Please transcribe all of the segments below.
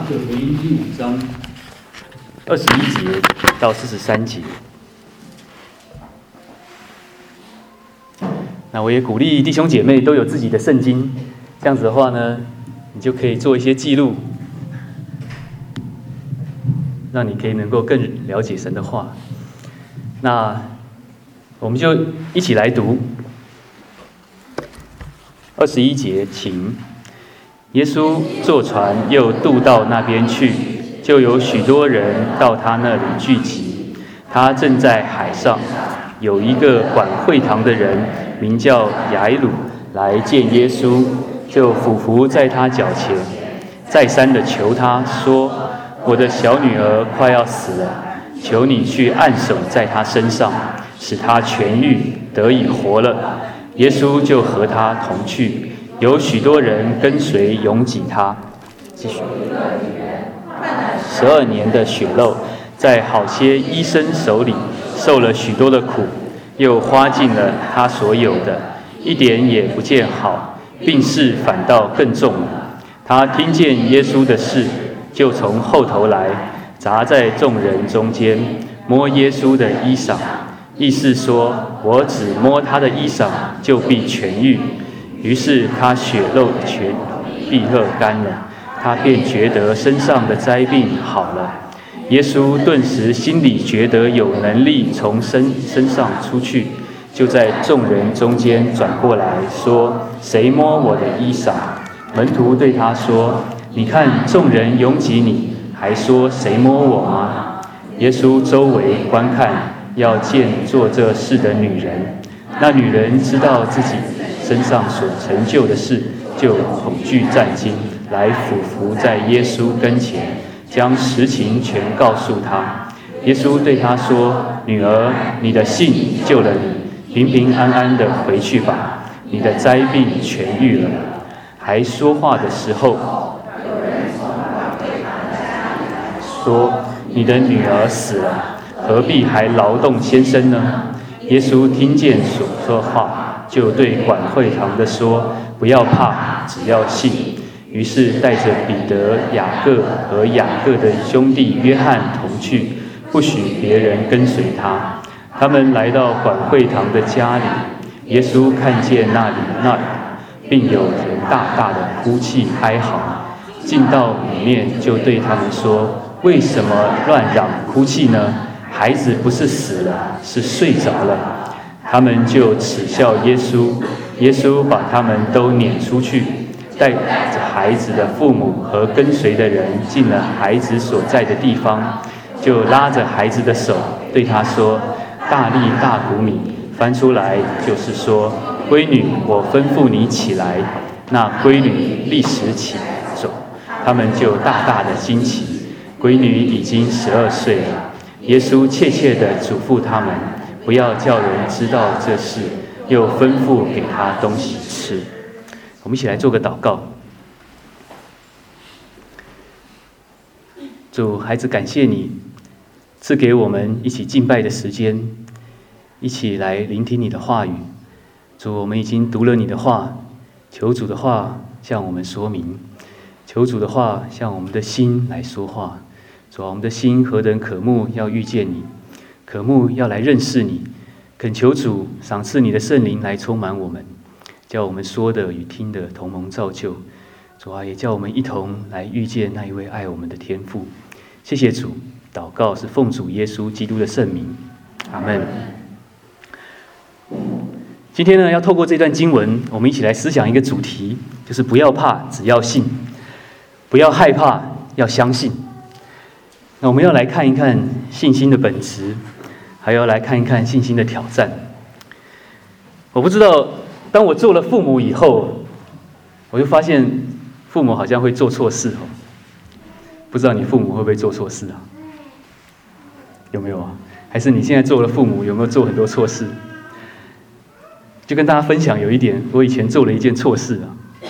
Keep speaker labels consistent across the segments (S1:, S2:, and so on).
S1: 可福音第5章21节到43节。那我也鼓励弟兄姐妹都有自己的圣经，这样子的话呢，你就可以做一些记录，让你可以能够更了解神的话。那我们就一起来读21节，请。耶稣坐船又渡到那边去，就有许多人到他那里聚集。他正在海上，有一个管会堂的人名叫雅鲁来见耶稣，就俯伏在他脚前，再三的求他说：“我的小女儿快要死了，求你去按手在她身上，使她痊愈，得以活了。”耶稣就和他同去。有许多人跟随拥挤他。继续，12年的血漏，在好些医生手里受了许多的苦，又花尽了他所有的，一点也不见好，病势反倒更重了。他听见耶稣的事，就从后头来，杂在众人中间，摸耶稣的衣裳，意思说：我只摸他的衣裳，就必痊愈。于是他血漏全闭合干了，他便觉得身上的灾病好了。耶稣顿时心里觉得有能力从身上出去，就在众人中间转过来说：“谁摸我的衣裳？”门徒对他说：“你看众人拥挤你，还说谁摸我吗？”耶稣周围观看，要见做这事的女人。那女人知道自己身上所成就的事，就恐惧战惊，来俯伏在耶稣跟前，将实情全告诉他。耶稣对他说：“女儿，你的信救了你，平平安安的回去吧，你的灾病痊愈了。”还说话的时候，说：“你的女儿死了，何必还劳动先生呢？”耶稣听见所说话，就对管会堂的说：“不要怕，只要信。”于是带着彼得、雅各和雅各的兄弟约翰同去，不许别人跟随他。他们来到管会堂的家里，耶稣看见那里并有人大大的哭泣哀嚎，进到里面就对他们说：“为什么乱嚷哭泣呢？孩子不是死了，是睡着了。”他们就耻笑耶稣。耶稣把他们都撵出去，带着孩子的父母和跟随的人进了孩子所在的地方，就拉着孩子的手对他说：“大利大古米。”翻出来就是说：“闺女，我吩咐你起来。”那闺女立时起走。他们就大大的惊奇。闺女已经12岁了。耶稣切切地嘱咐他们，不要叫人知道这事，又吩咐给他东西吃。我们一起来做个祷告。主，孩子感谢你赐给我们一起敬拜的时间，一起来聆听你的话语。主，我们已经读了你的话，求主的话向我们说明，求主的话向我们的心来说话。主啊，我们的心何等渴慕要遇见你，渴慕要来认识你，恳求主赏赐你的圣灵来充满我们，叫我们说的与听的同蒙造就。主啊，也叫我们一同来遇见那一位爱我们的天父。谢谢主，祷告是奉主耶稣基督的圣名，阿们。今天呢，要透过这段经文，我们一起来思想一个主题，就是不要怕，只要信；不要害怕，要相信。那我们要来看一看信心的本质，还要来看一看信心的挑战。我不知道，当我做了父母以后，我就发现父母好像会做错事哦。不知道你父母会不会做错事啊？有没有啊？还是你现在做了父母，有没有做很多错事？就跟大家分享有一点，我以前做了一件错事啊。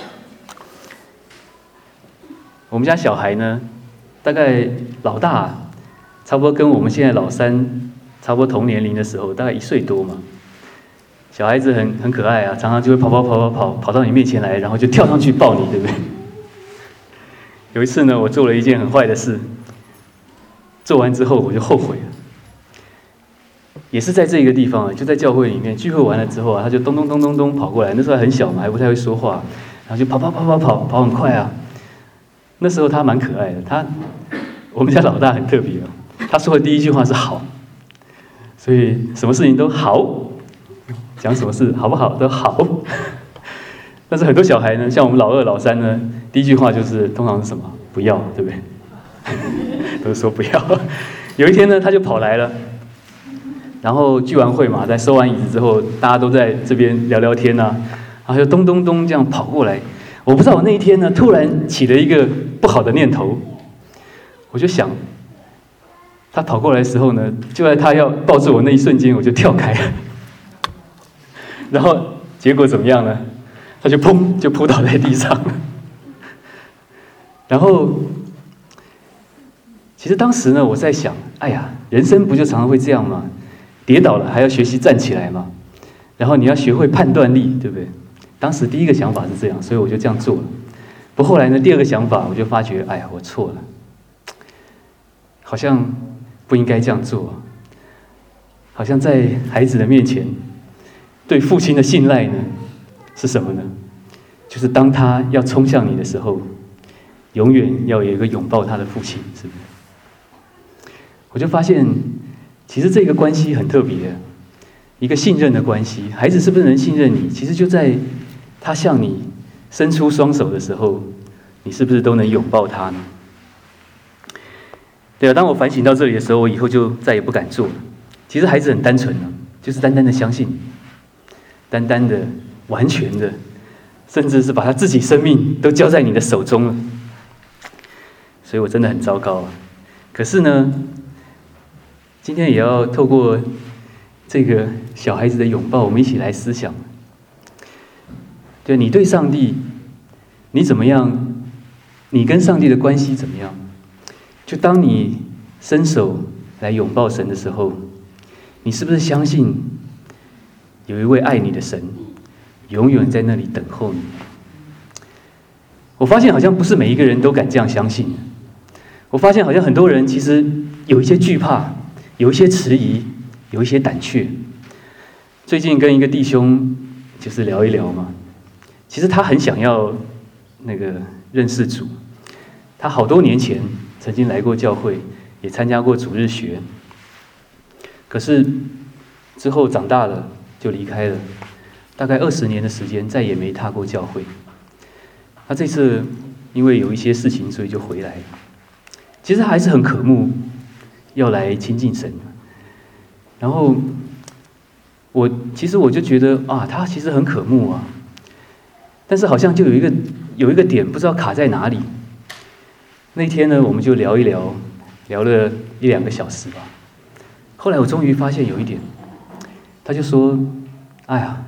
S1: 我们家小孩呢，大概老大差不多跟我们现在老三差不多同年龄的时候，大概1岁多嘛。小孩子很可爱啊，常常就会跑到你面前来，然后就跳上去抱你，对不对？ 有一次呢，我做了一件很坏的事，做完之后我就后悔了。也是在这个地方啊，就在教会里面聚会完了之后啊，他就咚咚咚咚咚跑过来。那时候还很小嘛，还不太会说话，然后就跑很快啊。那时候他蛮可爱的，我们家老大很特别哦，他说的第一句话是好，所以什么事情都好，讲什么事好不好都好。但是很多小孩呢，像我们老二、老三呢，第一句话就是通常是什么？不要，对不对？都是说不要。有一天呢，他就跑来了。然后聚完会嘛，在收完椅子之后，大家都在这边聊聊天啊，然后就咚咚咚这样跑过来。我不知道我那一天呢，突然起了一个不好的念头，我就想，他跑过来的时候呢，就在他要抱住我那一瞬间，我就跳开了。然后结果怎么样呢？他就砰就扑倒在地上了。然后，其实当时呢，我在想，哎呀，人生不就常常会这样吗？跌倒了还要学习站起来嘛，然后你要学会判断力，对不对？当时第一个想法是这样，所以我就这样做了。不过后来呢，第二个想法我就发觉，哎呀，我错了，好像不应该这样做。好像在孩子的面前，对父亲的信赖呢，是什么呢？就是当他要冲向你的时候，永远要有一个拥抱他的父亲，是不是？我就发现。其实这个关系很特别，一个信任的关系。孩子是不是能信任你？其实就在他向你伸出双手的时候，你是不是都能拥抱他呢？对啊，当我反省到这里的时候，我以后就再也不敢做了。其实孩子很单纯啊，就是单单的相信你，单单的、完全的，甚至是把他自己生命都交在你的手中了。所以我真的很糟糕啊。可是呢，今天也要透过这个小孩子的拥抱，我们一起来思想。对，你对上帝，你怎么样？你跟上帝的关系怎么样？就当你伸手来拥抱神的时候，你是不是相信有一位爱你的神，永远在那里等候你？我发现好像不是每一个人都敢这样相信。我发现好像很多人其实有一些惧怕。有一些迟疑，有一些胆怯。最近跟一个弟兄就是聊一聊嘛，其实他很想要认识主，他好多年前曾经来过教会，也参加过主日学，可是之后长大了就离开了，大概20年的时间再也没踏过教会。他这次因为有一些事情，所以就回来了。其实还是很渴慕要来亲近神，然后我就觉得啊，他其实很渴慕啊，但是好像就有一个点不知道卡在哪里。那天呢，我们就聊一聊，聊了1-2个小时吧。后来我终于发现有一点，他就说：“哎呀，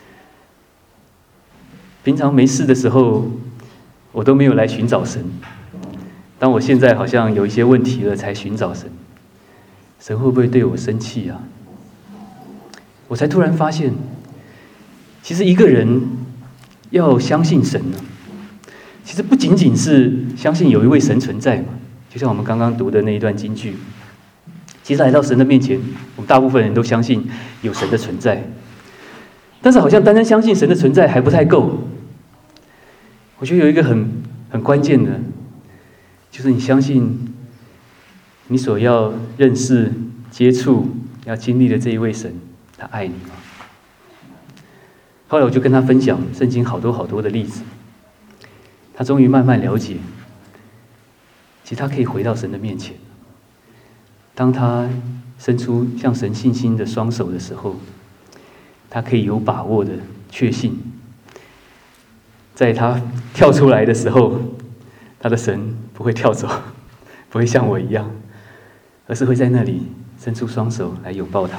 S1: 平常没事的时候，我都没有来寻找神。当我现在好像有一些问题了，才寻找神。神会不会对我生气啊？”我才突然发现，其实一个人要相信神呢，其实不仅仅是相信有一位神存在嘛，就像我们刚刚读的那一段金句。其实来到神的面前，我们大部分人都相信有神的存在，但是好像单单相信神的存在还不太够。我觉得有一个很关键的，就是你相信你所要认识、接触、要经历的这一位神，他爱你吗？后来我就跟他分享圣经好多的例子，他终于慢慢了解，其实他可以回到神的面前。当他伸出向神信心的双手的时候，他可以有把握的确信，在他跳出来的时候，他的神不会跳走，不会像我一样，而是会在那里伸出双手来拥抱他。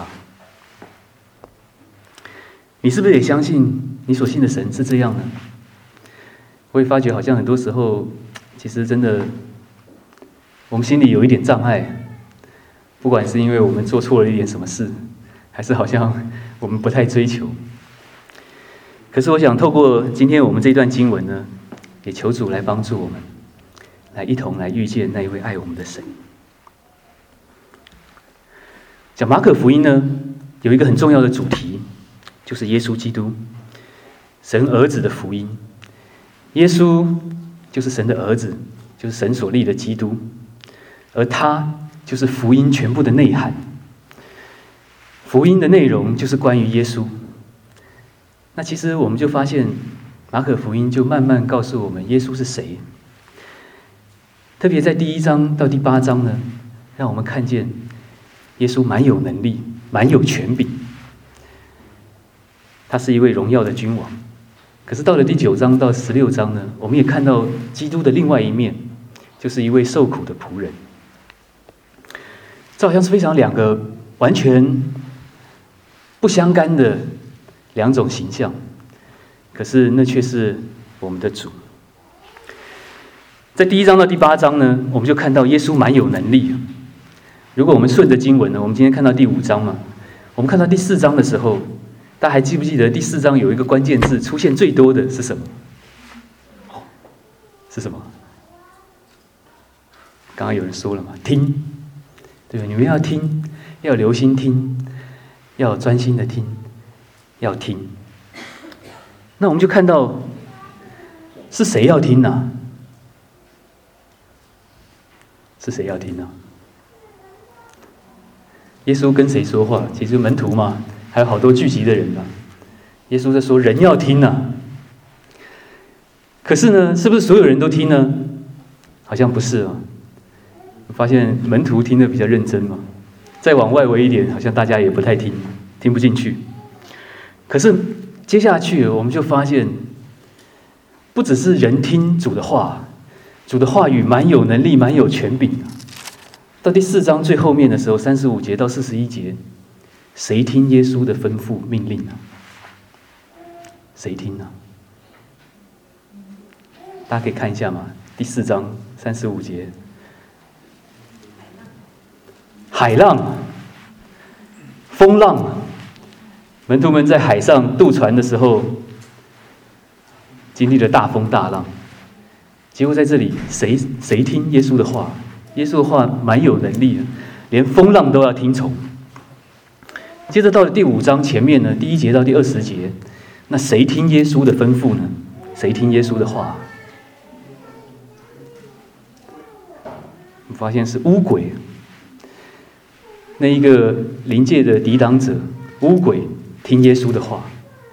S1: 你是不是也相信你所信的神是这样呢？我也发觉好像很多时候，其实真的，我们心里有一点障碍，不管是因为我们做错了一点什么事，还是好像我们不太追求。可是我想透过今天我们这段经文呢，也求主来帮助我们， 来一同来遇见那一位爱我们的神。讲马可福音呢，有一个很重要的主题，就是耶稣基督，神儿子的福音。耶稣就是神的儿子，就是神所立的基督，而他就是福音全部的内涵。福音的内容就是关于耶稣。那其实我们就发现，马可福音就慢慢告诉我们耶稣是谁。特别在第1章到第8章呢，让我们看见耶稣蛮有能力，蛮有权柄。他是一位荣耀的君王。可是到了第9章到16章呢，我们也看到基督的另外一面，就是一位受苦的仆人。这好像是非常两个完全不相干的两种形象，可是那却是我们的主。在第1章到第8章呢，我们就看到耶稣蛮有能力。如果我们顺着经文呢，我们今天看到第5章嘛，我们看到第4章的时候，大家还记不记得第4章有一个关键字出现最多的是什么？是什么？刚刚有人说了嘛，听，对吧？你们要听，要留心听，要专心的听，要听。那我们就看到是谁要听呢？是谁要听呢？耶稣跟谁说话？其实门徒嘛，还有好多聚集的人嘛。耶稣在说人要听啊。可是呢，是不是所有人都听呢？好像不是啊。我发现门徒听得比较认真嘛。再往外围一点，好像大家也不太听，听不进去。可是接下去我们就发现，不只是人听主的话，主的话语蛮有能力，蛮有权柄的。到第4章最后面的时候，35节到41节，谁听耶稣的吩咐命令呢？谁听呢？大家可以看一下嘛，第4章35节，海浪、风浪，门徒们在海上渡船的时候，经历了大风大浪。结果在这里，谁听耶稣的话？耶稣的话蛮有能力的，连风浪都要听从。接着到了第5章前面呢，第1节到第20节，那谁听耶稣的吩咐呢？谁听耶稣的话？我发现是污鬼，那一个灵界的抵挡者，污鬼听耶稣的话。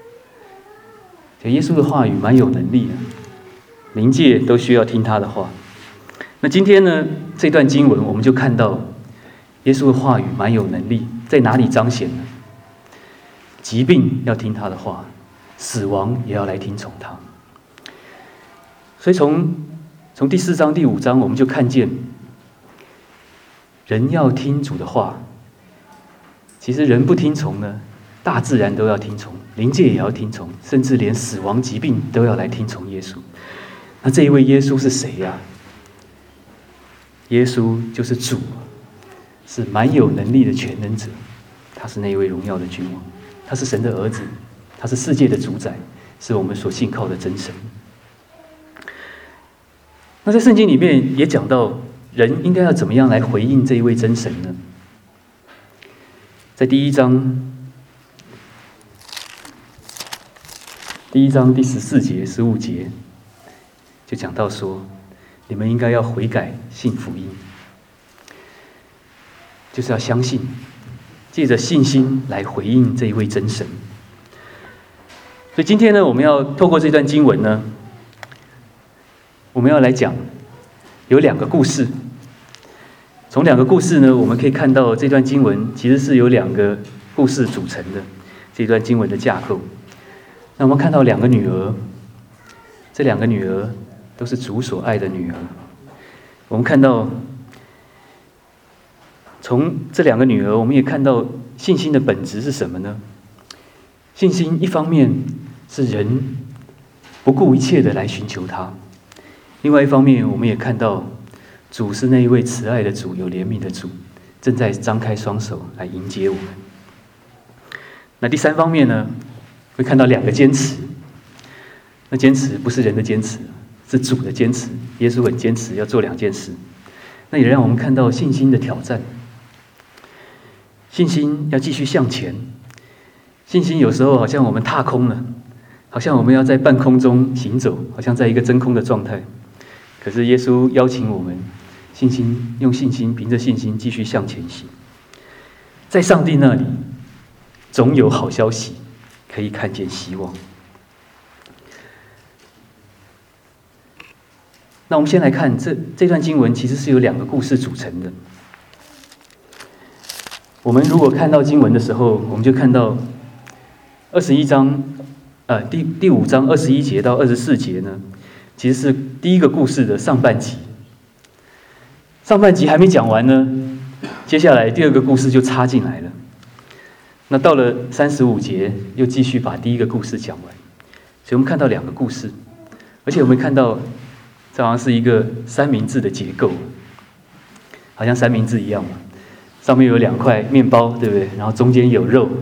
S1: 耶稣的话语蛮有能力的，灵界都需要听他的话。那今天呢，这段经文我们就看到耶稣的话语蛮有能力，在哪里彰显呢？疾病要听他的话，死亡也要来听从他。所以从第4章第5章我们就看见，人要听主的话，其实人不听从呢，大自然都要听从，灵界也要听从，甚至连死亡疾病都要来听从耶稣。那这一位耶稣是谁呀？耶稣就是主，是蛮有能力的全能者，他是那一位荣耀的君王，他是神的儿子，他是世界的主宰，是我们所信靠的真神。那在圣经里面也讲到，人应该要怎么样来回应这一位真神呢？在第1章第14节、15节，就讲到说，你们应该要悔改，信福音，就是要相信，借着信心来回应这一位真神。所以今天呢，我们要透过这段经文呢，我们要来讲有2个故事。从2个故事呢，我们可以看到这段经文其实是由2个故事组成的，这段经文的架构。那我们看到2个女儿，这2个女儿都是主所爱的女儿。我们看到，从这2个女儿，我们也看到信心的本质是什么呢？信心一方面是人不顾一切的来寻求他，另外一方面我们也看到主是那一位慈爱的主，有怜悯的主，正在张开双手来迎接我们。那第3方面呢，会看到2个坚持。那坚持不是人的坚持，
S2: 是主的坚持。耶稣很坚持要做2件事，那也让我们看到信心的挑战。信心要继续向前，信心有时候好像我们踏空了，好像我们要在半空中行走，好像在一个真空的状态。可是耶稣邀请我们用信心，凭着信心继续向前行。在上帝那里，总有好消息，可以看见希望。那我们先来看这段经文，其实是由2个故事组成的。我们如果看到经文的时候，我们就看到21章，第5章21节到24节呢，其实是第一个故事的上半集。上半集还没讲完呢，接下来第2个故事就插进来了。那到了35节，又继续把第一个故事讲完。所以我们看到2个故事，而且我们看到这好像是一个三明治的结构，好像三明治一样嘛，上面有2块面包，对不对？然后中间有肉。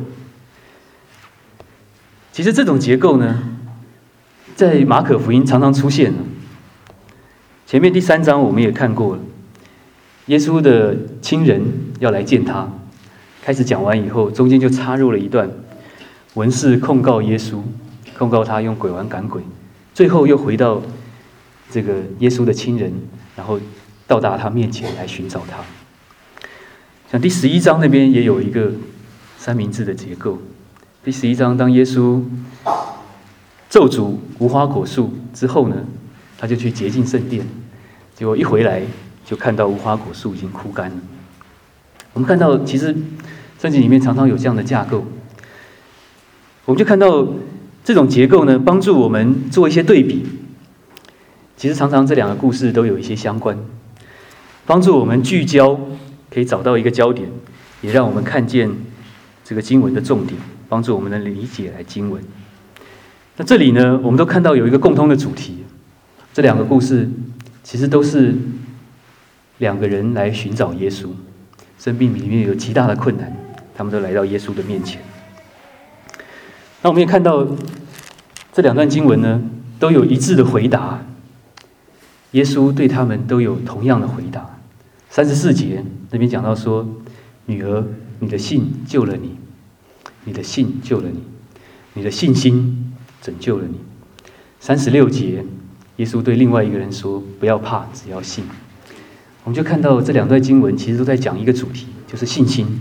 S2: 其实这种结构呢，在马可福音常常出现了。前面第3章我们也看过了，耶稣的亲人要来见他，开始讲完以后，中间就插入了一段文士控告耶稣，控告他用鬼丸赶鬼，最后又回到这个耶稣的亲人，然后到达他面前来寻找他。像第11章那边也有一个三明治的结构。第11章，当耶稣咒诅无花果树之后呢，他就去洁净圣殿，结果一回来就看到无花果树已经枯干了。我们看到，其实圣经里面常常有这样的架构，我们就看到这种结构呢，帮助我们做一些对比。其实常常这2个故事都有一些相关，帮助我们聚焦，可以找到一个焦点，也让我们看见这个经文的重点，帮助我们的理解来经文。那这里呢，我们都看到有一个共通的主题，这2个故事其实都是2个人来寻找耶稣，生命里面有极大的困难，他们都来到耶稣的面前。那我们也看到这2段经文呢，都有一致的回答，耶稣对他们都有同样的回答。34节那边讲到说：“女儿，你的信救了你，你的信救了你，你的信心拯救了你。”36节，耶稣对另外一个人说：“不要怕，只要信。”我们就看到这2段经文其实都在讲一个主题，就是信心。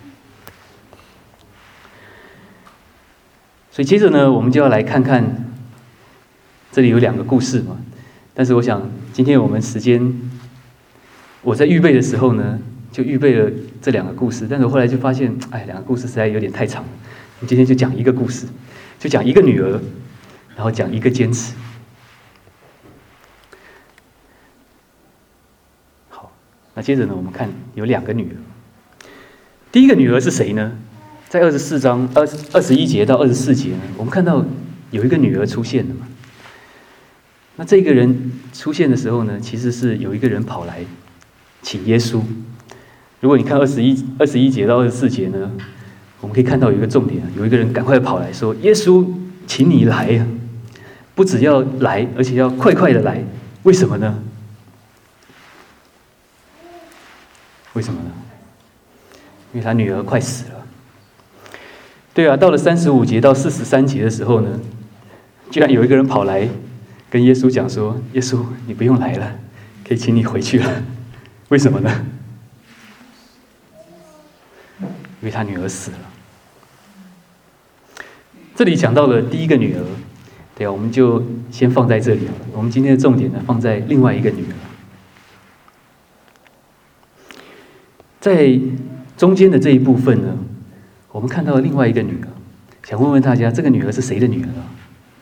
S2: 所以接着呢，我们就要来看看，这里有2个故事嘛。但是我想，今天我们时间，我在预备的时候呢，就预备了这2个故事。但是我后来就发现，2个故事实在有点太长了。我们今天就讲一个故事，就讲一个女儿，然后讲一个坚持。好，那接着呢，我们看有2个女儿。第一个女儿是谁呢？在24章21节到24节呢，我们看到有一个女儿出现了嘛。那这个人出现的时候呢，其实是有一个人跑来请耶稣。如果你看21节到24节呢，我们可以看到有一个重点，有一个人赶快跑来说：“耶稣，请你来呀！不只要来，而且要快快的来。为什么呢？为什么呢？因为他女儿快死了。”对啊，到了35节到43节的时候呢，居然有一个人跑来跟耶稣讲说：“耶稣，你不用来了，可以请你回去了。”为什么呢？因为他女儿死了。这里讲到了第一个女儿，对啊，我们就先放在这里。我们今天的重点呢，放在另外一个女儿。在中间的这一部分呢，我们看到另外一个女儿。想问问大家，这个女儿是谁的女儿啊？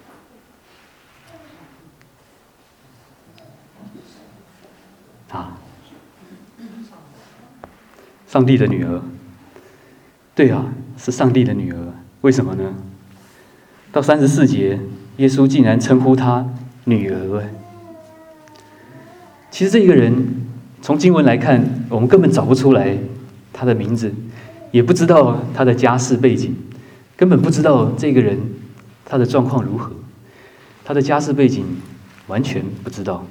S2: 上帝的女儿。对啊，是上帝的女儿。为什么呢？到34节，耶稣竟然称呼她女儿。其实这个人从经文来看，我们根本找不出来他的名字，也不知道他的家世背景，根本不知道这个人他的状况如何。他的家世背景完全不知道，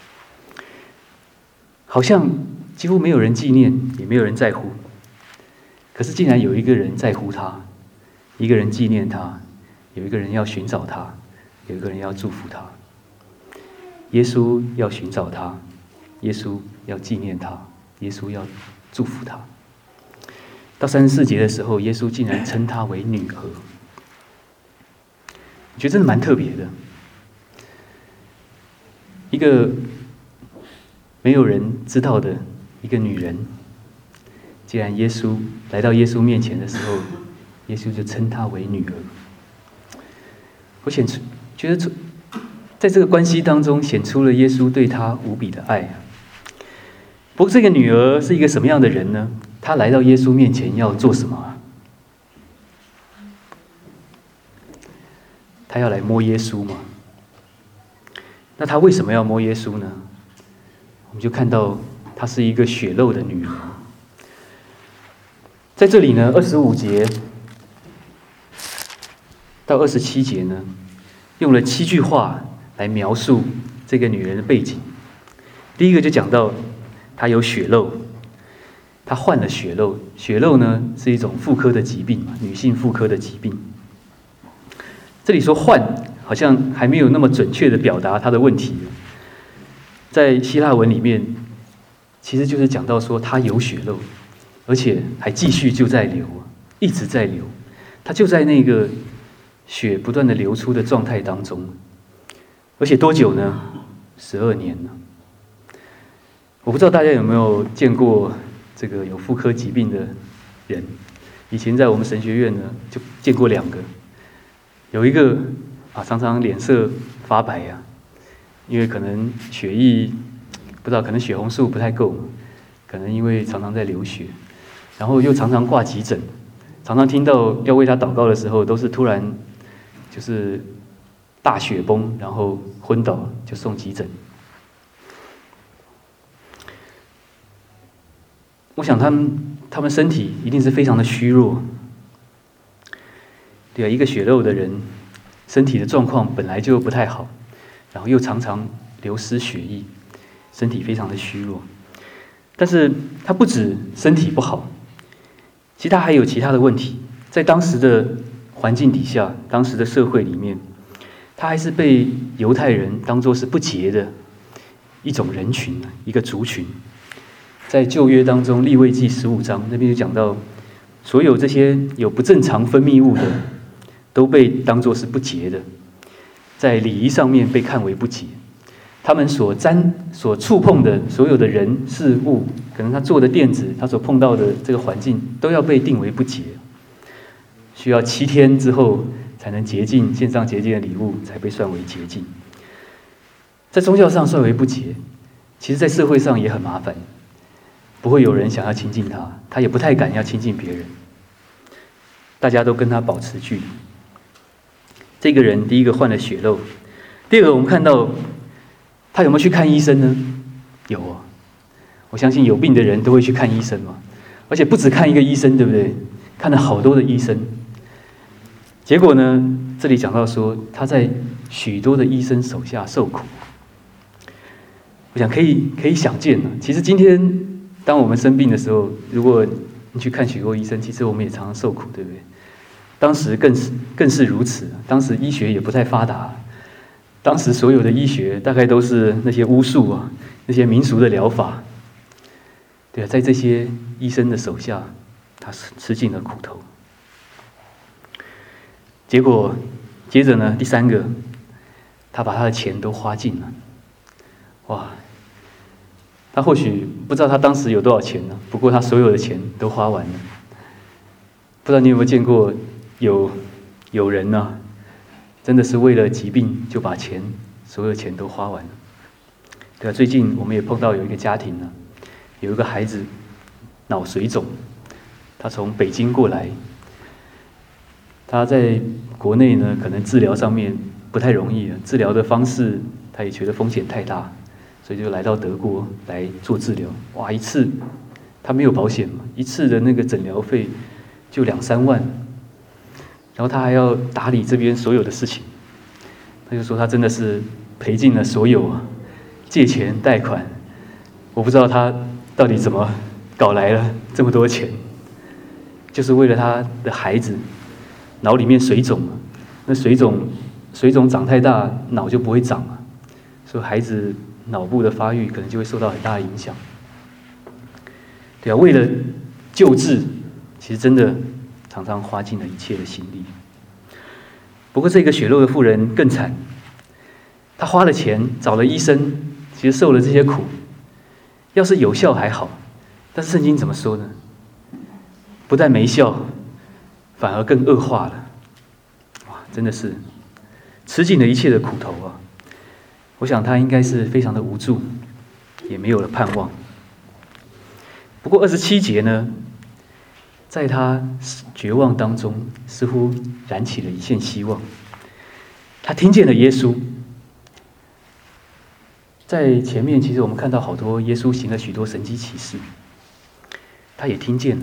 S2: 好像几乎没有人纪念，也没有人在乎。可是竟然有一个人在乎他，一个人纪念他，有一个人要寻找他，有一个人要祝福他。耶稣要寻找他，耶稣要纪念他，耶稣要祝福他。到34节的时候，耶稣竟然称她为女儿，我觉得真的蛮特别的。一个没有人知道的一个女人，既然耶稣来到耶稣面前的时候，耶稣就称她为女儿。我觉得在这个关系当中显出了耶稣对她无比的爱。不过这个女儿是一个什么样的人呢？她来到耶稣面前要做什么？她要来摸耶稣吗？那她为什么要摸耶稣呢？我们就看到她是一个血肉的女人。在这里呢，25节到27节呢，用了7句话来描述这个女人的背景。第一个就讲到她有血肉，她患了血肉。血肉呢是一种妇科的疾病，女性妇科的疾病。这里说患，好像还没有那么准确的表达她的问题。在希腊文里面，其实就是讲到说她有血肉，而且还继续就在流，一直在流。她就在那个血不断的流出的状态当中，而且多久呢？12年了。我不知道大家有没有见过这个有妇科疾病的人？以前在我们神学院呢，就见过2个，有一个常常脸色发白呀，因为可能血液不知道，可能血红素不太够，可能因为常常在流血，然后又常常挂急诊，常常听到要为他祷告的时候，都是突然就是大血崩，然后昏倒就送急诊。我想他们身体一定是非常的虚弱，对啊，一个血肉的人，身体的状况本来就不太好，然后又常常流失血液，身体非常的虚弱。但是他不止身体不好，其实他还有其他的问题。在当时的环境底下，当时的社会里面，他还是被犹太人当作是不洁的一种人群，一个族群。在旧约当中，利未记15章那边就讲到，所有这些有不正常分泌物的，都被当作是不洁的，在礼仪上面被看为不洁。他们所触碰的所有的人事物，可能他坐的垫子，他所碰到的这个环境，都要被定为不洁，需要7天之后才能洁净，献上洁净的礼物才被算为洁净。在宗教上算为不洁，其实在社会上也很麻烦，不会有人想要亲近他，他也不太敢要亲近别人，大家都跟他保持距离。这个人第一个患了血肉，第二个我们看到他有没有去看医生呢？有啊，我相信有病的人都会去看医生嘛，而且不只看一个医生，对不对？看了好多的医生。结果呢，这里讲到说他在许多的医生手下受苦。我想可以想见呢，其实今天当我们生病的时候，如果你去看许多医生，其实我们也常常受苦，对不对？当时更是如此，当时医学也不太发达，当时所有的医学大概都是那些巫术啊，那些民俗的疗法。对啊，在这些医生的手下，他吃尽了苦头。结果接着呢，第3个，他把他的钱都花尽了。哇！他或许不知道他当时有多少钱呢，不过他所有的钱都花完了。不知道你有没有见过有人呢，真的是为了疾病就把所有钱都花完了。对啊，最近我们也碰到有一个家庭呢，有一个孩子脑水肿，他从北京过来，他在国内呢可能治疗上面不太容易，治疗的方式他也觉得风险太大，所以就来到德国来做治疗。哇，一次他没有保险嘛，一次的那个诊疗费就2-3万，然后他还要打理这边所有的事情。他就说他真的是赔尽了所有，借钱贷款，我不知道他到底怎么搞来了这么多钱，就是为了他的孩子脑里面水肿，那水肿长太大，脑就不会长了，所以孩子脑部的发育可能就会受到很大的影响。对啊，为了救治，其实真的常常花尽了一切的心力。不过这个血肉的妇人更惨，她花了钱找了医生，其实受了这些苦，要是有效还好，但是圣经怎么说呢？不但没效，反而更恶化了。哇，真的是吃尽了一切的苦头啊！我想她应该是非常的无助，也没有了盼望。不过27节呢，在他绝望当中，似乎燃起了一线希望。他听见了耶稣。在前面，其实我们看到好多耶稣行了许多神迹奇事，他也听见了。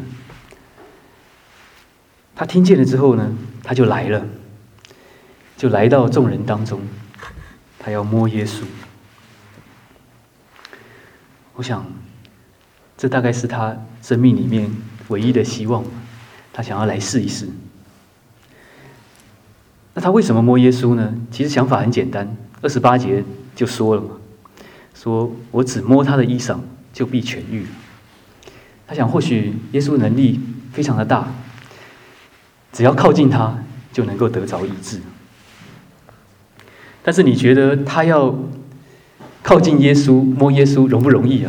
S2: 他听见了之后呢，他就来了，就来到众人当中，他要摸耶稣。我想，这大概是他生命里面唯一的希望，他想要来试一试。那他为什么摸耶稣呢？其实想法很简单，28节就说了嘛，说我只摸他的衣裳，就必痊愈。他想，或许耶稣能力非常的大，只要靠近他，就能够得着医治。但是你觉得他要靠近耶稣、摸耶稣容不容易啊？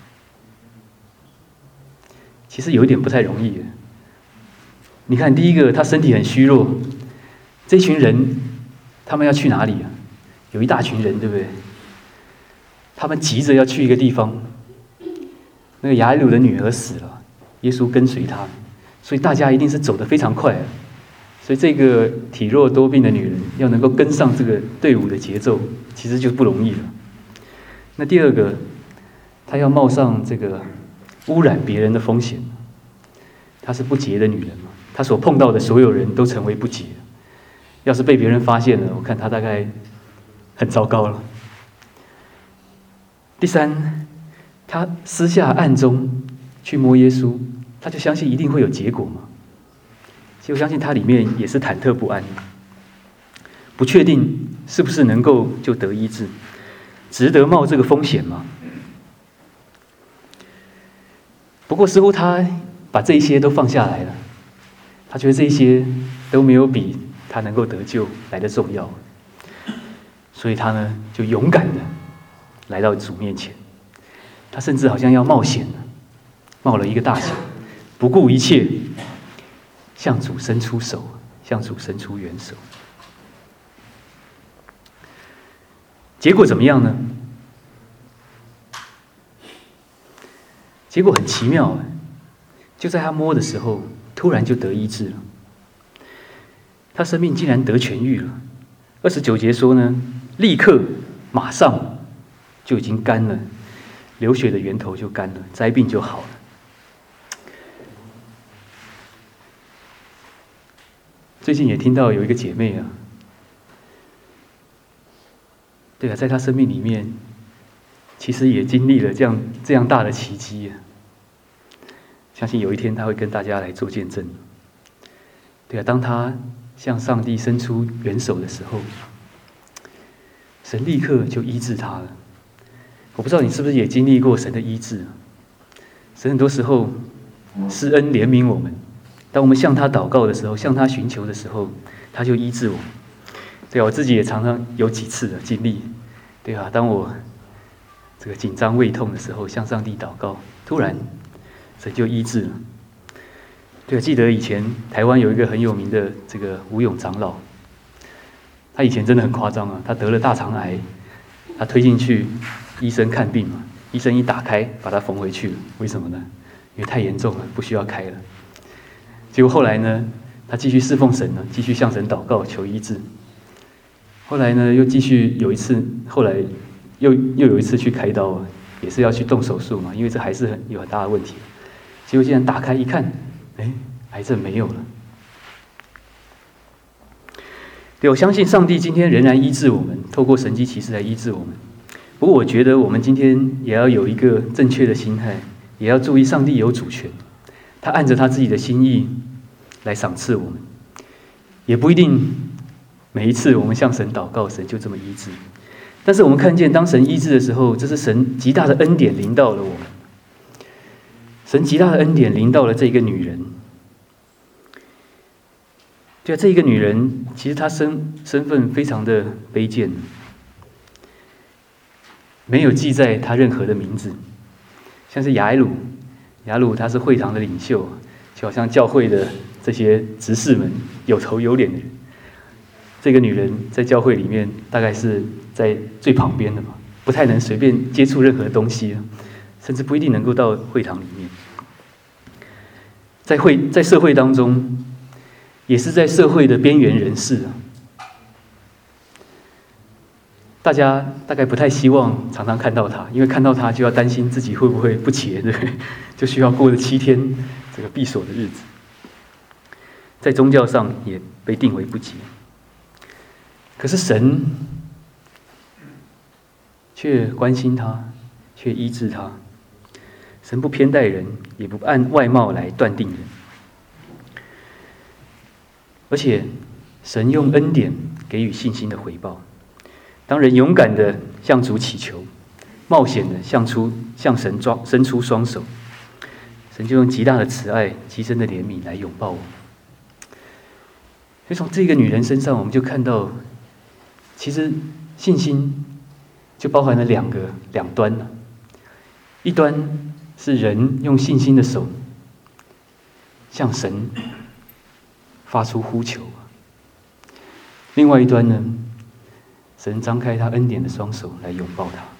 S2: 其实有一点不太容易。你看，第一个，他身体很虚弱，这群人他们要去哪里啊？有一大群人，对不对？他们急着要去一个地方，那个雅伊鲁的女儿死了，耶稣跟随他，所以大家一定是走得非常快啊。所以这个体弱多病的女人要能够跟上这个队伍的节奏，其实就不容易了。那第二个，她要冒上这个污染别人的风险。她是不洁的女人嘛，她所碰到的所有人都成为不洁。要是被别人发现了，我看她大概很糟糕了。第三，她私下暗中去摸耶稣，她就相信一定会有结果嘛。其实我相信她里面也是忐忑不安，不确定是不是能够就得医治，值得冒这个风险吗？不过似乎她把这一些都放下来了，她觉得这一些都没有比她能够得救来的重要，所以她呢就勇敢的来到主面前，她甚至好像要冒险了，冒了一个大险，不顾一切向主伸出手，向主伸出援手。结果怎么样呢？结果很奇妙，就在他摸的时候，突然就得医治了。他生命竟然得痊愈了。29节说呢，立刻马上就已经干了，流血的源头就干了，灾病就好了。最近也听到有一个姐妹啊，对啊，在她生命里面，其实也经历了这样大的奇迹啊。相信有一天她会跟大家来做见证。对啊，当她向上帝伸出援手的时候，神立刻就医治她了。我不知道你是不是也经历过神的医治？神很多时候施恩怜悯我们。当我们向他祷告的时候，向他寻求的时候，他就医治我。对啊，我自己也常常有几次的经历。对啊，当我这个紧张胃痛的时候，向上帝祷告，突然神就医治了。对啊，记得以前台湾有一个很有名的这个吴永长老，他以前真的很夸张啊，他得了大肠癌，他推进去，医生看病嘛，医生一打开把他缝回去了。为什么呢？因为太严重了，不需要开了。结果后来呢，他继续侍奉神呢，继续向神祷告求医治。后来呢，又继续有一次，后来又有一次去开刀啊，也是要去动手术嘛，因为这还是有很大的问题。结果竟然打开一看，癌症没有了。 对，我相信上帝今天仍然医治我们，透过神迹奇事来医治我们。不过，我觉得我们今天也要有一个正确的心态，也要注意上帝有主权，他按着他自己的心意来赏赐我们，也不一定每一次我们向神祷告，神就这么医治。但是我们看见，当神医治的时候，这是神极大的恩典临到了我们。神极大的恩典临到了这个女人。对啊，这一个女人，其实她身份非常的卑贱，没有记载她任何的名字，像是雅鲁她是会堂的领袖，就好像教会的这些执事们有头有脸的人。这个女人在教会里面大概是在最旁边的嘛，不太能随便接触任何东西，甚至不一定能够到会堂里面。在社会当中，也是在社会的边缘人士啊。大家大概不太希望常常看到他，因为看到他就要担心自己会不会不洁，对不对？就需要过了7天这个闭锁的日子。在宗教上也被定为不洁。可是神却关心他，却医治他。神不偏待人，也不按外貌来断定人。而且神用恩典给予信心的回报。当人勇敢的向主祈求，冒险的向神伸出双手，神就用极大的慈爱、极深的怜悯来拥抱我们。所以从这个女人身上，我们就看到，其实信心就包含了两端了。一端是人用信心的手向神发出呼求，另外一端呢，神张开他恩典的双手来拥抱他。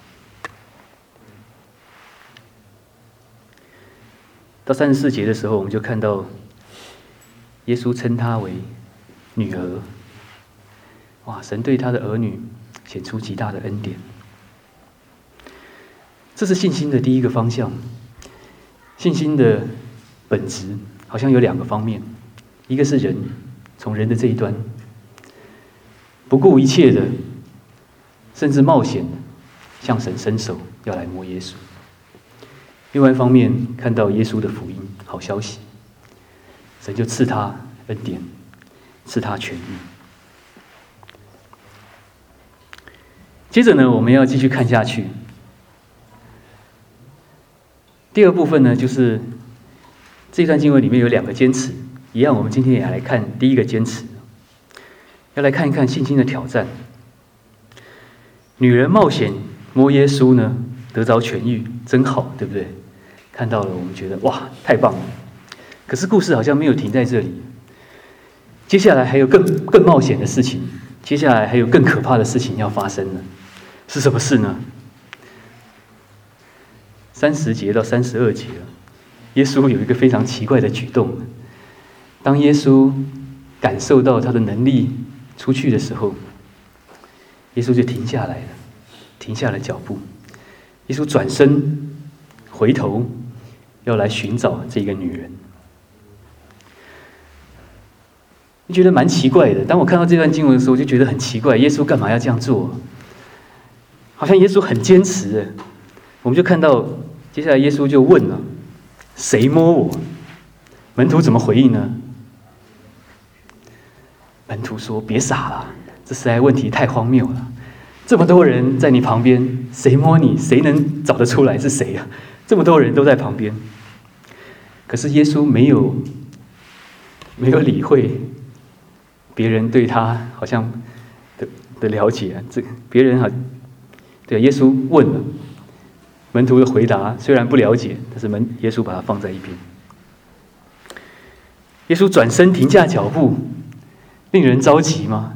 S2: 到34节的时候，我们就看到耶稣称她为女儿。哇，神对他的儿女显出极大的恩典。这是信心的第一个方向。信心的本质好像有2个方面，一个是人，从人的这一端，不顾一切的，甚至冒险的向神伸手要来摸耶稣。另外一方面，看到耶稣的福音好消息，神就赐他恩典，赐他痊愈。接着呢，我们要继续看下去。第二部分呢，就是这段经文里面有2个坚持，一样，我们今天也来看第一个坚持，要来看一看信心的挑战。女人冒险摸耶稣呢，得着痊愈，真好，对不对？看到了，我们觉得哇，太棒了。可是故事好像没有停在这里，接下来还有更冒险的事情，接下来还有更可怕的事情要发生了。是什么事呢？30节到32节，耶稣有一个非常奇怪的举动。当耶稣感受到他的能力出去的时候，耶稣就停下来了，停下了脚步。耶稣转身回头，要来寻找这个女人。你觉得蛮奇怪的。当我看到这段经文的时候，我就觉得很奇怪，耶稣干嘛要这样做？好像耶稣很坚持。我们就看到接下来耶稣就问了：谁摸我？门徒怎么回应呢？门徒说：别傻了，这实在问题太荒谬了。这么多人在你旁边，谁摸你？谁能找得出来是谁啊？这么多人都在旁边。可是耶稣没有理会别人对他好像的了解。别人对耶稣问了，门徒的回答虽然不了解，但是耶稣把它放在一边。耶稣转身停下脚步，令人着急吗？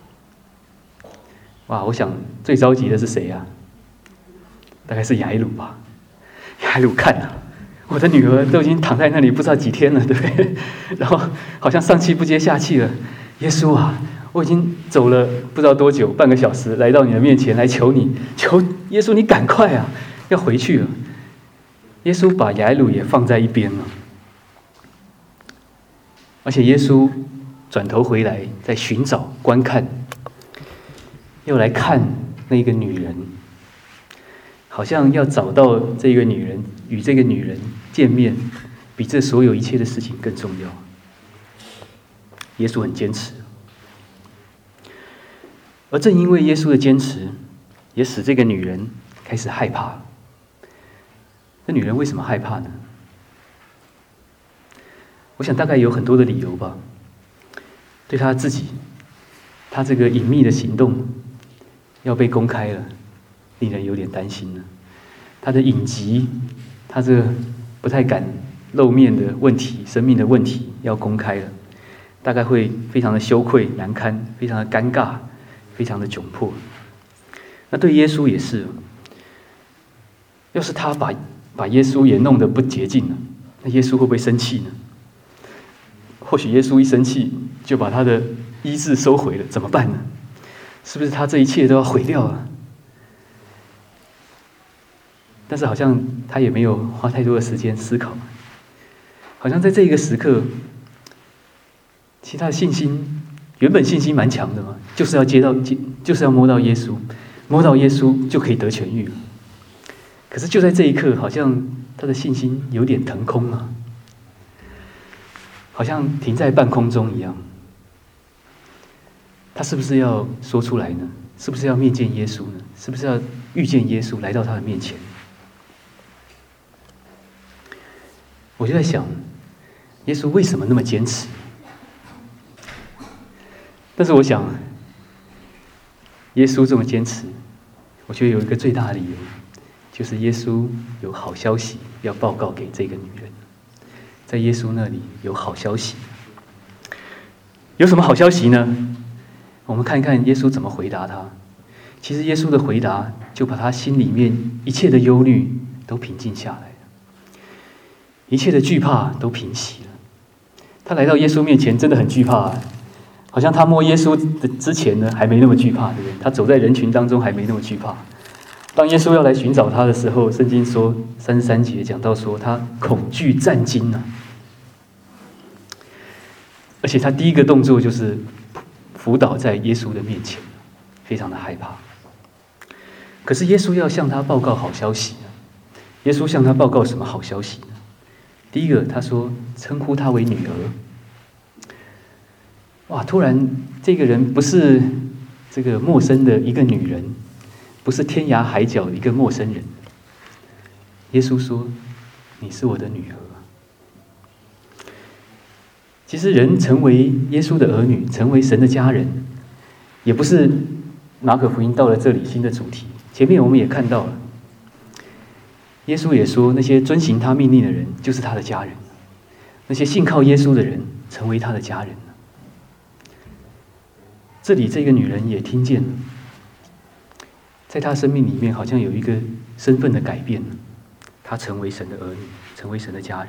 S2: 哇，我想最着急的是谁啊？大概是雅鲁吧。雅鲁看啊，我的女儿都已经躺在那里不知道几天了，对不对？然后好像上气不接下气了。耶稣啊，我已经走了不知道多久，半个小时来到你的面前来求你，求耶稣你赶快啊，要回去了。耶稣把雅鲁也放在一边了，而且耶稣转头回来，在寻找观看要来看那个女人，好像要找到这个女人，与这个女人见面，比这所有一切的事情更重要。耶稣很坚持，而正因为耶稣的坚持，也使这个女人开始害怕。那女人为什么害怕呢？我想大概有很多的理由吧。对她自己，她这个隐秘的行动要被公开了，令人有点担心了。她的隐疾，她这个不太敢露面的问题，生命的问题要公开了，大概会非常的羞愧难堪，非常的尴尬，非常的窘迫。那对耶稣也是，要是他把耶稣也弄得不洁净了，那耶稣会不会生气呢？或许耶稣一生气就把他的医治收回了，怎么办呢？是不是他这一切都要毁掉了？但是好像他也没有花太多的时间思考，好像在这一个时刻，其实他的信心原本信心蛮强的嘛，就是要摸到耶稣，摸到耶稣就可以得痊愈了。可是就在这一刻，好像他的信心有点腾空了，好像停在半空中一样。他是不是要说出来呢？是不是要面见耶稣呢？是不是要遇见耶稣，来到他的面前？我就在想，耶稣为什么那么坚持？但是我想，耶稣这么坚持，我觉得有一个最大的理由，就是耶稣有好消息要报告给这个女人。在耶稣那里有好消息，有什么好消息呢？我们看一看耶稣怎么回答他。其实耶稣的回答就把他心里面一切的忧虑都平静下来了，一切的惧怕都平息了。他来到耶稣面前真的很惧怕，好像他摸耶稣的之前呢还没那么惧怕，对不对？他走在人群当中还没那么惧怕。当耶稣要来寻找他的时候，圣经说33节讲到说他恐惧战惊了，而且他第一个动作就是伏倒在耶稣的面前，非常的害怕。可是耶稣要向他报告好消息，耶稣向他报告什么好消息呢？第一个，他说称呼她为女儿。哇，突然这个人不是这个陌生的一个女人，不是天涯海角的一个陌生人。耶稣说：“你是我的女儿。”其实人成为耶稣的儿女，成为神的家人，也不是马可福音到了这里新的主题。前面我们也看到了，耶稣也说，那些遵行他命令的人就是他的家人，那些信靠耶稣的人成为他的家人。这里这个女人也听见了，在她生命里面好像有一个身份的改变，她成为神的儿女，成为神的家人。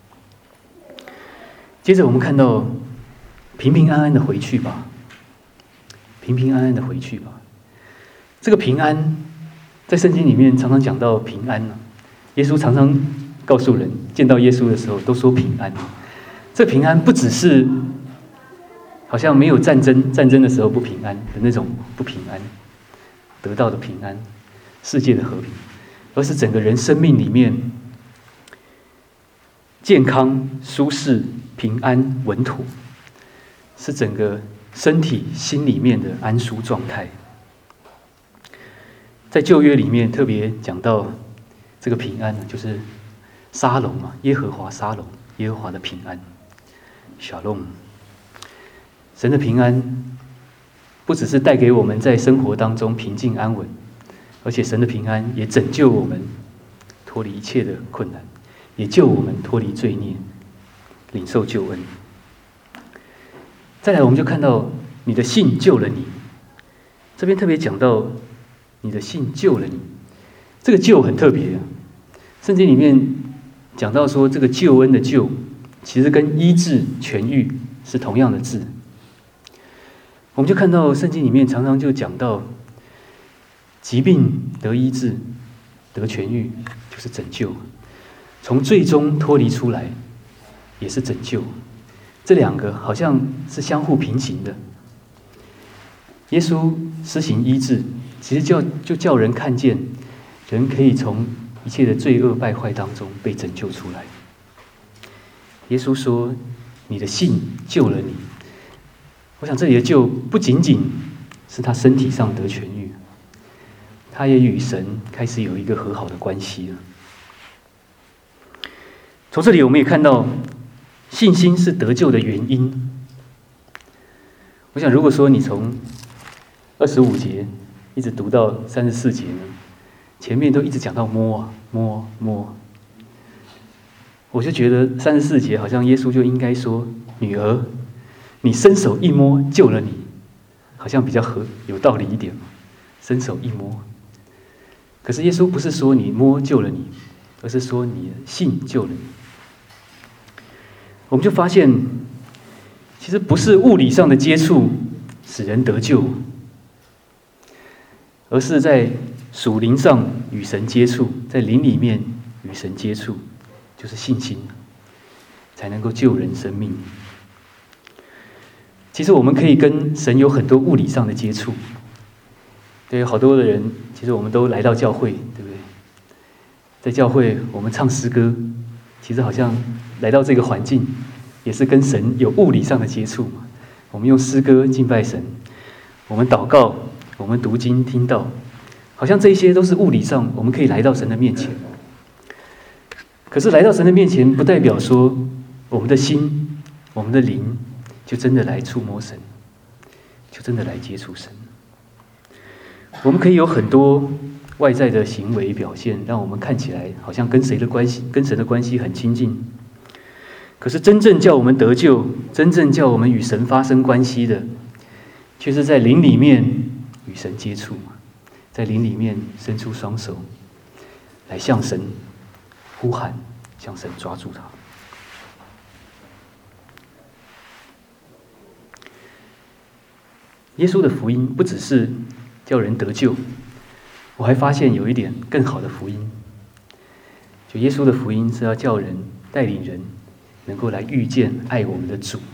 S2: 接着我们看到平平安安的回去吧，平平安安的回去吧。这个平安在圣经里面常常讲到平安，耶稣常常告诉人见到耶稣的时候都说平安。这平安不只是好像没有战争的时候不平安的那种不平安，得到的平安，世界的和平，而是整个人生命里面健康、舒适、平安、稳妥，是整个身体、心里面的安舒状态。在旧约里面特别讲到这个平安，就是沙龙啊，耶和华沙龙，耶和华的平安 ，Shalom。神的平安不只是带给我们在生活当中平静安稳，而且神的平安也拯救我们脱离一切的困难，也救我们脱离罪孽，领受救恩。再来我们就看到你的信救了你，这边特别讲到你的信救了你，这个救很特别，圣经里面讲到说这个救恩的救其实跟医治痊愈是同样的字。我们就看到圣经里面常常就讲到疾病得医治得痊愈就是拯救，从最终脱离出来也是拯救，这两个好像是相互平行的。耶稣施行医治，其实就叫人看见，人可以从一切的罪恶败坏当中被拯救出来。耶稣说：“你的信救了你。”我想这里的救不仅仅是他身体上得痊愈，他也与神开始有一个和好的关系了。从这里我们也看到，信心是得救的原因。我想，如果说你从25节一直读到34节呢，前面都一直讲到摸啊摸摸，我就觉得34节好像耶稣就应该说：“女儿，你伸手一摸救了你。”好像比较有道理一点，伸手一摸。可是耶稣不是说你摸救了你，而是说你的信救了你。我们就发现，其实不是物理上的接触使人得救，而是在属灵上与神接触，在灵里面与神接触，就是信心，才能够救人生命。其实我们可以跟神有很多物理上的接触，对，好多的人，其实我们都来到教会，对不对？在教会我们唱诗歌，其实好像来到这个环境，也是跟神有物理上的接触嘛。我们用诗歌敬拜神，我们祷告，我们读经听道，好像这一些都是物理上我们可以来到神的面前。可是来到神的面前，不代表说我们的心、我们的灵就真的来触摸神，就真的来接触神。我们可以有很多外在的行为表现，让我们看起来好像跟神的关系很亲近。可是真正叫我们得救，真正叫我们与神发生关系的，却是在灵里面与神接触，在灵里面伸出双手，来向神呼喊，向神抓住他。耶稣的福音不只是叫人得救，我还发现有一点更好的福音。就耶稣的福音是要叫人带领人能够来遇见爱我们的主。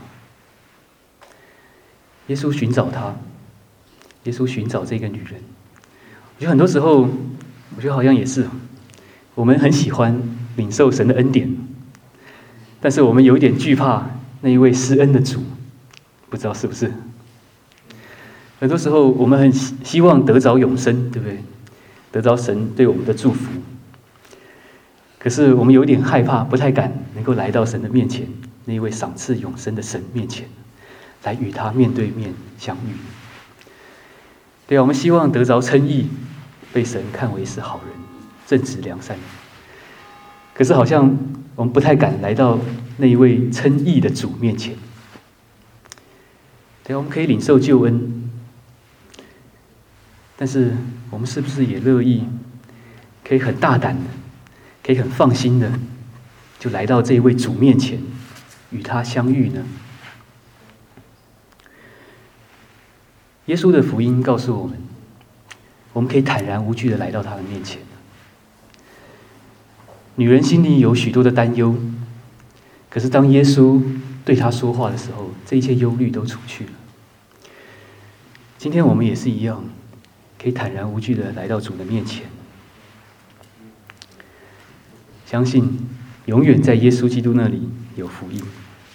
S2: 耶稣寻找他，耶稣寻找这个女人。我觉得很多时候，我觉得好像也是，我们很喜欢领受神的恩典，但是我们有一点惧怕那一位施恩的主，不知道是不是？很多时候我们很希望得着永生，对不对？得着神对我们的祝福。可是我们有点害怕，不太敢能够来到神的面前，那一位赏赐永生的神面前，来与他面对面相遇。对啊，我们希望得着称义，被神看为是好人，正直良善。可是好像我们不太敢来到那一位称义的主面前。对啊，我们可以领受救恩，但是我们是不是也乐意，可以很大胆的，可以很放心的，就来到这一位主面前，与他相遇呢？耶稣的福音告诉我们，我们可以坦然无惧的来到他的面前。女人心里有许多的担忧，可是当耶稣对她说话的时候，这一切忧虑都除去了。今天我们也是一样，可以坦然无惧的来到主的面前，相信永远在耶稣基督那里有福音。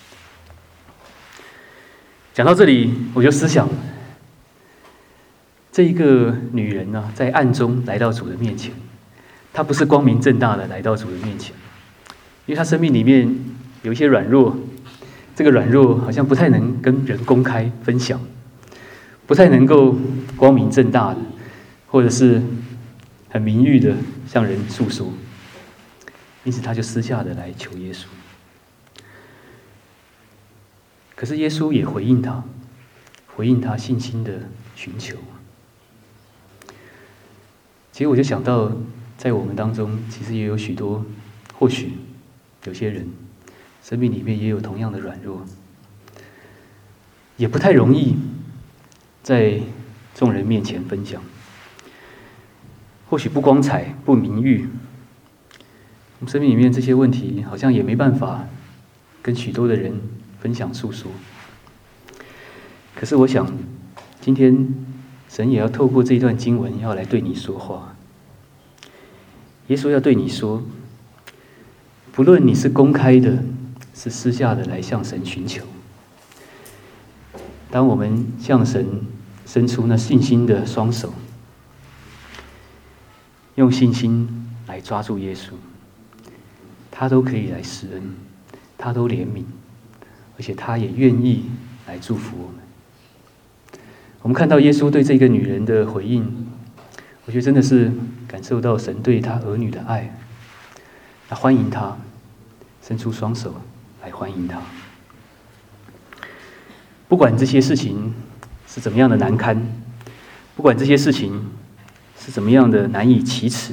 S2: 讲到这里，我就思想，这一个女人呢，在暗中来到主的面前，她不是光明正大的来到主的面前，因为她生命里面有一些软弱，这个软弱好像不太能跟人公开分享，不太能够光明正大的，或者是很明喻的向人诉说，因此他就私下的来求耶稣。可是耶稣也回应他信心的寻求。其实我就想到，在我们当中，其实也有许多，或许有些人生命里面也有同样的软弱，也不太容易在众人面前分享，或许不光彩、不名誉，我们生命里面这些问题好像也没办法跟许多的人分享诉说。可是我想，今天神也要透过这一段经文要来对你说话。耶稣要对你说，不论你是公开的，是私下的来向神寻求，当我们向神伸出那信心的双手，用信心来抓住耶稣，他都可以来施恩，他都怜悯，而且他也愿意来祝福我们。我们看到耶稣对这个女人的回应，我觉得真的是感受到神对他儿女的爱，来欢迎他，伸出双手来欢迎他。不管这些事情是怎么样的难堪，不管这些事情是怎么样的难以启齿，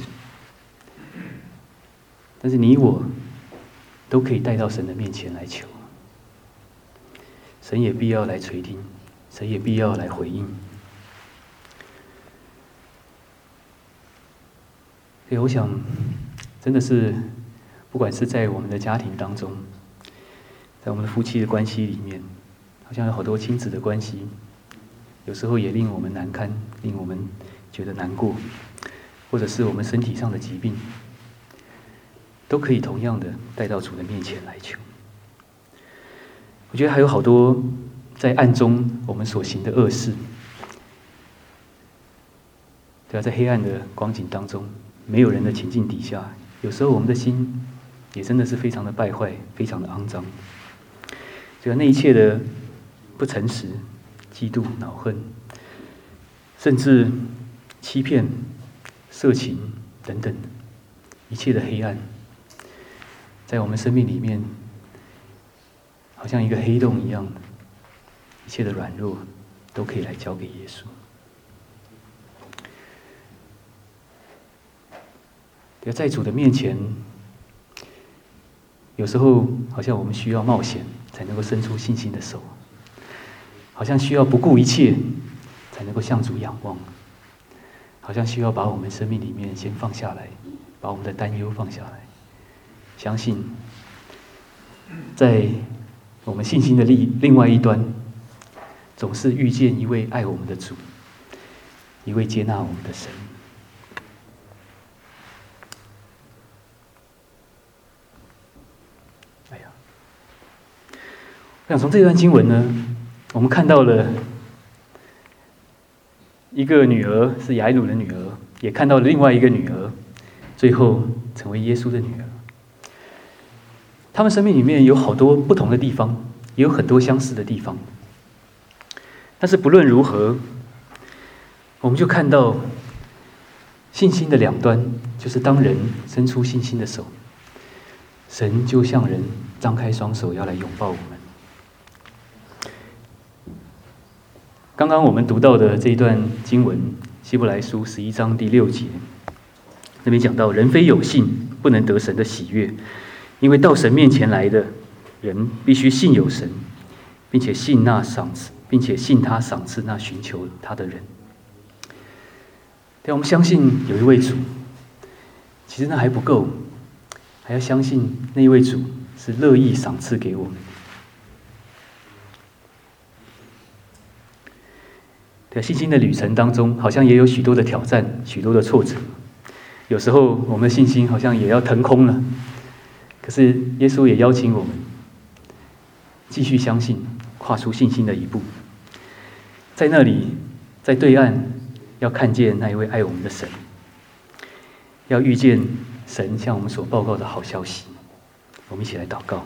S2: 但是你我都可以带到神的面前来求，神也必要来垂听，神也必要来回应。所以我想，真的是，不管是在我们的家庭当中，在我们的夫妻的关系里面，好像有好多亲子的关系，有时候也令我们难堪，令我们觉得难过，或者是我们身体上的疾病，都可以同样的带到主的面前来求。我觉得还有好多在暗中我们所行的恶事，对啊，在黑暗的光景当中，没有人的情境底下，有时候我们的心也真的是非常的败坏，非常的肮脏。对啊，那一切的不诚实、嫉妒、恼恨，甚至欺骗、色情等等，一切的黑暗，在我们生命里面，好像一个黑洞一样，一切的软弱都可以来交给耶稣。在主的面前，有时候好像我们需要冒险，才能够伸出信心的手，好像需要不顾一切，才能够向主仰望，好像需要把我们生命里面先放下来，把我们的担忧放下来，相信在我们信心的另外一端，总是遇见一位爱我们的主，一位接纳我们的神。我想从这段经文呢，我们看到了一个女儿是雅鲁的女儿，也看到了另外一个女儿，最后成为耶稣的女儿。他们生命里面有好多不同的地方，也有很多相似的地方。但是不论如何，我们就看到信心的两端，就是当人伸出信心的手，神就向人张开双手要来拥抱我们。刚刚我们读到的这一段经文，希伯来书11章第6节，那边讲到，人非有信，不能得神的喜悦，因为到神面前来的人，必须信有神，并且信他赏赐那寻求他的人。但我们相信有一位主，其实那还不够，还要相信那一位主是乐意赏赐给我们。在信心的旅程当中，好像也有许多的挑战，许多的挫折。有时候我们的信心好像也要腾空了，可是耶稣也邀请我们继续相信，跨出信心的一步。在那里，在对岸，要看见那一位爱我们的神，要遇见神向我们所报告的好消息。我们一起来祷告。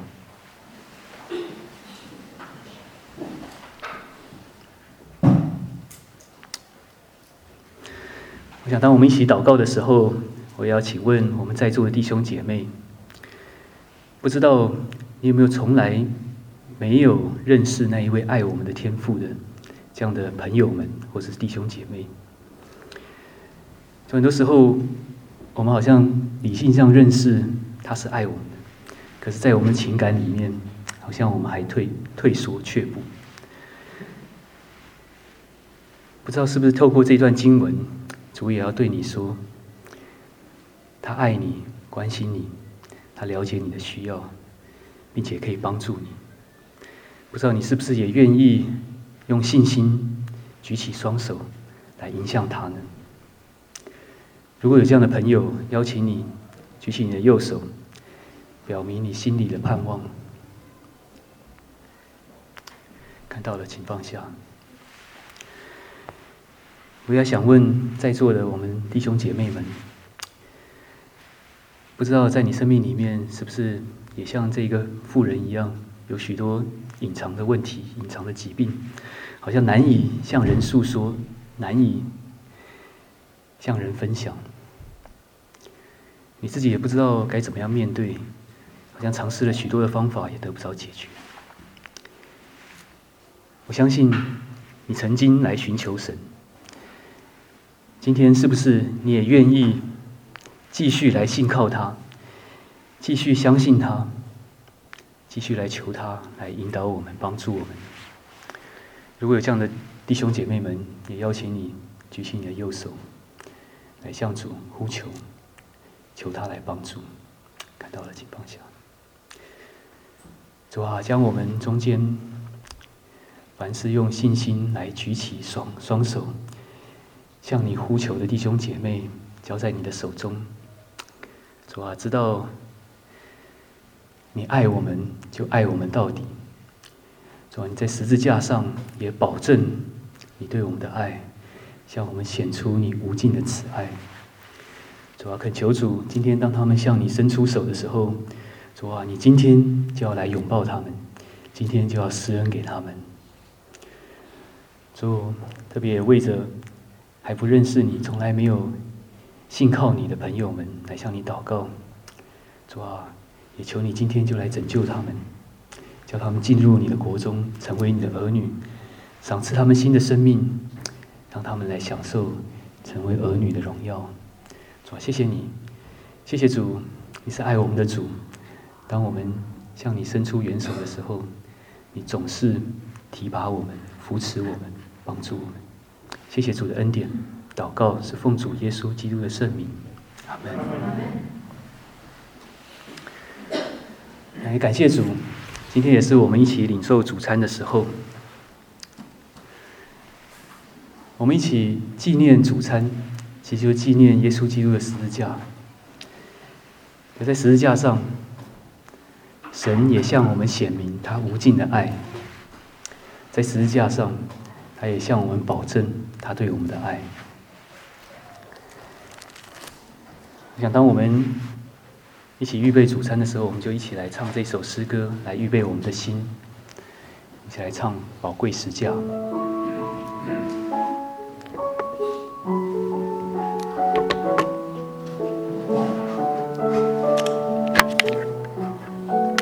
S2: 我想当我们一起祷告的时候，我要请问我们在座的弟兄姐妹，不知道你有没有从来没有认识那一位爱我们的天父的这样的朋友们或者是弟兄姐妹？很多时候我们好像理性上认识他是爱我们的，可是在我们情感里面，好像我们还退缩却步。不知道是不是透过这段经文，主也要对你说，他爱你，关心你，他了解你的需要，并且可以帮助你。不知道你是不是也愿意用信心举起双手来影响他呢？如果有这样的朋友，邀请你举起你的右手，表明你心里的盼望。看到了，请放下。我也想问在座的我们弟兄姐妹们，不知道在你生命里面是不是也像这个妇人一样，有许多隐藏的问题、隐藏的疾病，好像难以向人诉说，难以向人分享。你自己也不知道该怎么样面对，好像尝试了许多的方法也得不着解决。我相信你曾经来寻求神，今天是不是你也愿意继续来信靠他，继续相信他，继续来求他来引导我们，帮助我们？如果有这样的弟兄姐妹们，也邀请你举起你的右手，来向主呼求，求他来帮助。看到了，请放下。主啊，将我们中间凡是用信心来举起双手向你呼求的弟兄姐妹，交在你的手中。主啊，知道你爱我们，就爱我们到底。主啊，你在十字架上也保证你对我们的爱，向我们显出你无尽的慈爱。主啊，恳求主，今天当他们向你伸出手的时候，主啊，你今天就要来拥抱他们，今天就要施恩给他们。主，特别为着还不认识你、从来没有信靠你的朋友们来向你祷告。主啊，也求你今天就来拯救他们，叫他们进入你的国中，成为你的儿女，赏赐他们新的生命，让他们来享受成为儿女的荣耀。主啊，谢谢你，谢谢主，你是爱我们的主。当我们向你伸出援手的时候，你总是提拔我们、扶持我们、帮助我们。谢谢主的恩典，祷告是奉主耶稣基督的圣名，阿们。也感谢主，今天也是我们一起领受主餐的时候，我们一起纪念主餐，其实就是纪念耶稣基督的十字架。在十字架上，神也向我们显明他无尽的爱。在十字架上，他也向我们保证他对我们的爱。我想，当我们一起预备主餐的时候，我们就一起来唱这首诗歌，来预备我们的心，一起来唱《宝贵十架》。